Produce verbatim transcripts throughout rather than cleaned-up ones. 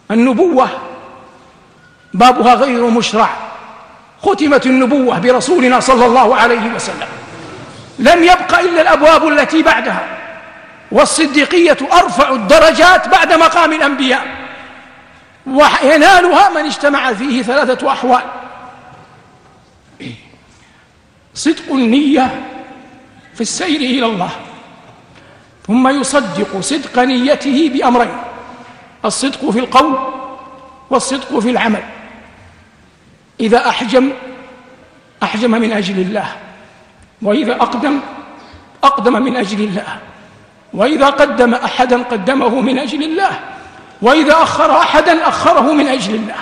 النبوة بابها غير مشرع، ختمت النبوة برسولنا صلى الله عليه وسلم، لم يبق إلا الأبواب التي بعدها، والصديقية أرفع الدرجات بعد مقام الأنبياء، وينالها من اجتمع فيه ثلاثة أحوال: صدق النية في السير إلى الله، ثم يصدق صدق نيته بأمرين: الصدق في القول والصدق في العمل. إذا أحجم أحجم من أجل الله، وإذا أقدم أقدم من أجل الله، وإذا قدم أحدا قدمه من أجل الله، وإذا أخر أحدا أخره من أجل الله.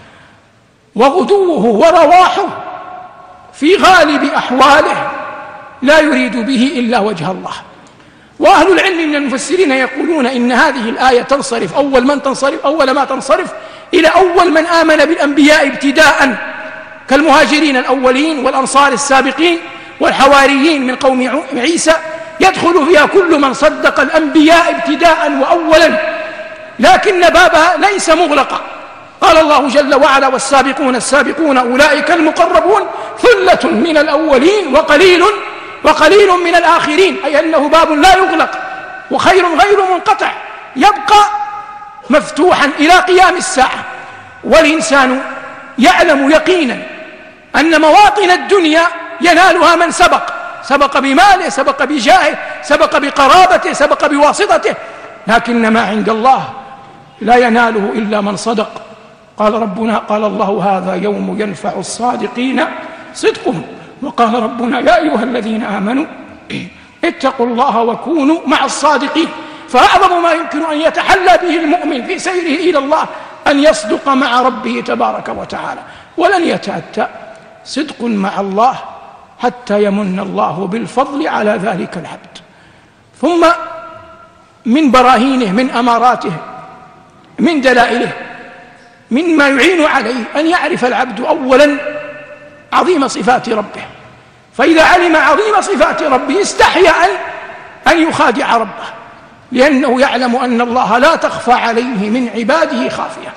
وغدوه ورواحه في غالب أحواله لا يريد به إلا وجه الله. وأهل العلم من المفسرين يقولون إن هذه الآية تنصرف أول من تنصرف أول ما تنصرف إلى أول من آمن بالأنبياء ابتداء، كالمهاجرين الأولين والأنصار السابقين والحواريين من قوم عيسى، يدخل فيها كل من صدق الأنبياء ابتداء وأولا، لكن بابها ليس مغلقا. قال الله جل وعلا: والسابقون السابقون أولئك المقربون ثلة من الأولين وقليل وقليل من الآخرين، أي أنه باب لا يغلق وخير غير منقطع يبقى مفتوحا إلى قيام الساعة. والإنسان يعلم يقينا أن مواطن الدنيا ينالها من سبق، سبق بماله، سبق بجاهه، سبق بقرابته، سبق بواسطته، لكن ما عند الله لا يناله إلا من صدق. قال ربنا قال الله: هذا يوم ينفع الصادقين صدقهم. وقال ربنا: يا أيها الذين آمنوا اتقوا الله وكونوا مع الصادقين. فأعظم ما يمكن أن يتحلى به المؤمن في سيره إلى الله أن يصدق مع ربه تبارك وتعالى، ولن يتأتى صدق مع الله حتى يمن الله بالفضل على ذلك العبد. ثم من براهينه، من أماراته، من دلائله، مما يعين عليه أن يعرف العبد أولا عظيم صفات ربه، فإذا علم عظيم صفات ربه استحيا أن يخادع ربه، لأنه يعلم أن الله لا تخفى عليه من عباده خافية.